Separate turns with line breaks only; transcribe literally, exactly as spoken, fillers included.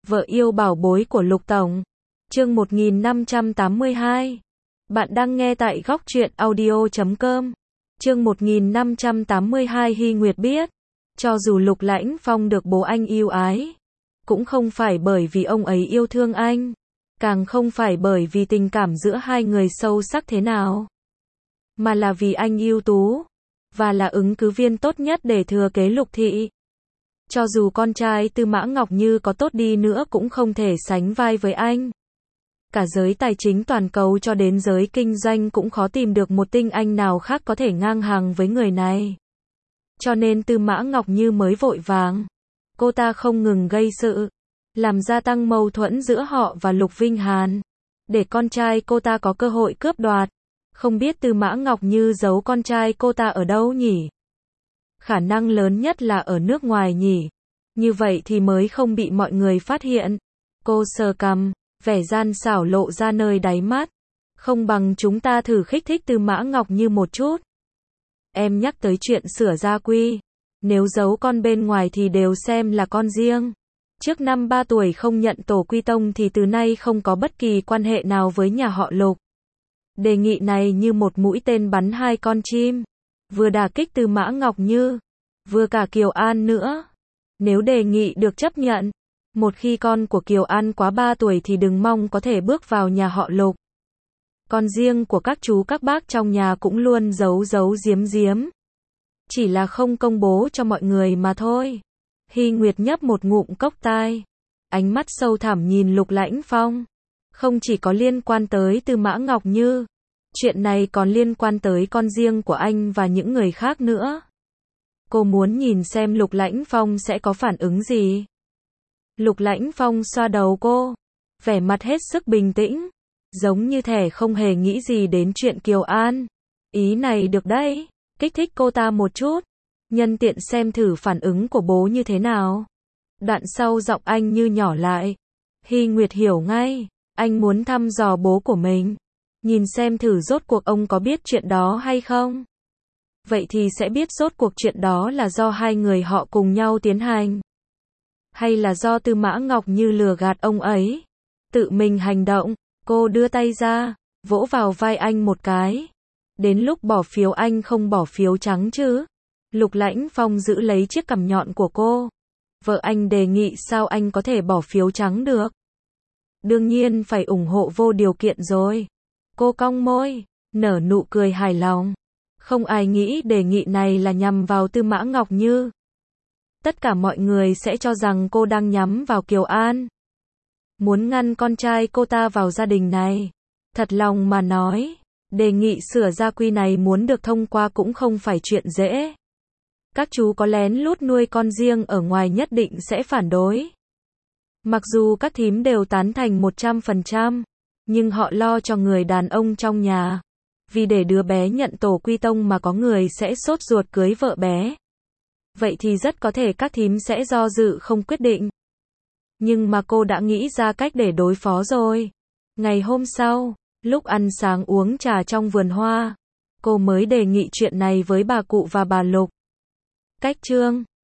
Vợ yêu bảo bối của Lục Tổng. Chương một nghìn năm trăm tám mươi hai. Bạn đang nghe tại góc truyện audio chấm com. Chương một nghìn năm trăm tám mươi hai. Hy Nguyệt biết, cho dù Lục Lãnh Phong được bố anh yêu ái, cũng không phải bởi vì ông ấy yêu thương anh, càng không phải bởi vì tình cảm giữa hai người sâu sắc thế nào, mà là vì anh ưu tú, và là ứng cử viên tốt nhất để thừa kế Lục thị. Cho dù con trai Tư Mã Ngọc Như có tốt đi nữa cũng không thể sánh vai với anh. Cả giới tài chính toàn cầu cho đến giới kinh doanh cũng khó tìm được một tinh anh nào khác có thể ngang hàng với người này. Cho nên Tư Mã Ngọc Như mới vội vàng. Cô ta không ngừng gây sự, làm gia tăng mâu thuẫn giữa họ và Lục Vinh Hàn, để con trai cô ta có cơ hội cướp đoạt. Không biết Tư Mã Ngọc Như giấu con trai cô ta ở đâu nhỉ? Khả năng lớn nhất là ở nước ngoài nhỉ. Như vậy thì mới không bị mọi người phát hiện. Cô sờ cằm, vẻ gian xảo lộ ra nơi đáy mắt. Không bằng chúng ta thử khích thích Tư Mã Ngọc Như một chút. Em nhắc tới chuyện sửa gia quy. Nếu giấu con bên ngoài thì đều xem là con riêng. Trước năm ba tuổi không nhận tổ quy tông thì từ nay không có bất kỳ quan hệ nào với nhà họ Lục. Đề nghị này như một mũi tên bắn hai con chim. Vừa đả kích Tư Mã Ngọc Như, vừa cả Kiều An nữa. Nếu đề nghị được chấp nhận, một khi con của Kiều An quá ba tuổi thì đừng mong có thể bước vào nhà họ Lục. Con riêng của các chú các bác trong nhà cũng luôn giấu giấu giếm giếm. Chỉ là không công bố cho mọi người mà thôi. Hy Nguyệt nhấp một ngụm cốc tai. Ánh mắt sâu thẳm nhìn Lục Lãnh Phong. Không chỉ có liên quan tới Tư Mã Ngọc Như. Chuyện này còn liên quan tới con riêng của anh và những người khác nữa. Cô muốn nhìn xem Lục Lãnh Phong sẽ có phản ứng gì. Lục Lãnh Phong xoa đầu cô, vẻ mặt hết sức bình tĩnh, giống như thể không hề nghĩ gì đến chuyện Kiều An. Ý này được đấy, kích thích cô ta một chút, nhân tiện xem thử phản ứng của bố như thế nào. Đoạn sau giọng anh như nhỏ lại. Hy Nguyệt hiểu ngay, anh muốn thăm dò bố của mình, nhìn xem thử rốt cuộc ông có biết chuyện đó hay không. Vậy thì sẽ biết rốt cuộc chuyện đó là do hai người họ cùng nhau tiến hành, hay là do Tư Mã Ngọc Như lừa gạt ông ấy, tự mình hành động. Cô đưa tay ra, vỗ vào vai anh một cái. Đến lúc bỏ phiếu anh không bỏ phiếu trắng chứ? Lục Lãnh Phong giữ lấy chiếc cằm nhọn của cô. Vợ anh đề nghị sao anh có thể bỏ phiếu trắng được? Đương nhiên phải ủng hộ vô điều kiện rồi. Cô cong môi, nở nụ cười hài lòng. Không ai nghĩ đề nghị này là nhằm vào Tư Mã Ngọc Như. Tất cả mọi người sẽ cho rằng cô đang nhắm vào Kiều An, muốn ngăn con trai cô ta vào gia đình này. Thật lòng mà nói, đề nghị sửa gia quy này muốn được thông qua cũng không phải chuyện dễ. Các chú có lén lút nuôi con riêng ở ngoài nhất định sẽ phản đối. Mặc dù các thím đều tán thành một trăm phần trăm, nhưng họ lo cho người đàn ông trong nhà. Vì để đứa bé nhận tổ quy tông mà có người sẽ sốt ruột cưới vợ bé. Vậy thì rất có thể các thím sẽ do dự không quyết định. Nhưng mà cô đã nghĩ ra cách để đối phó rồi. Ngày hôm sau, lúc ăn sáng uống trà trong vườn hoa, cô mới đề nghị chuyện này với bà cụ và bà Lục. Cách chương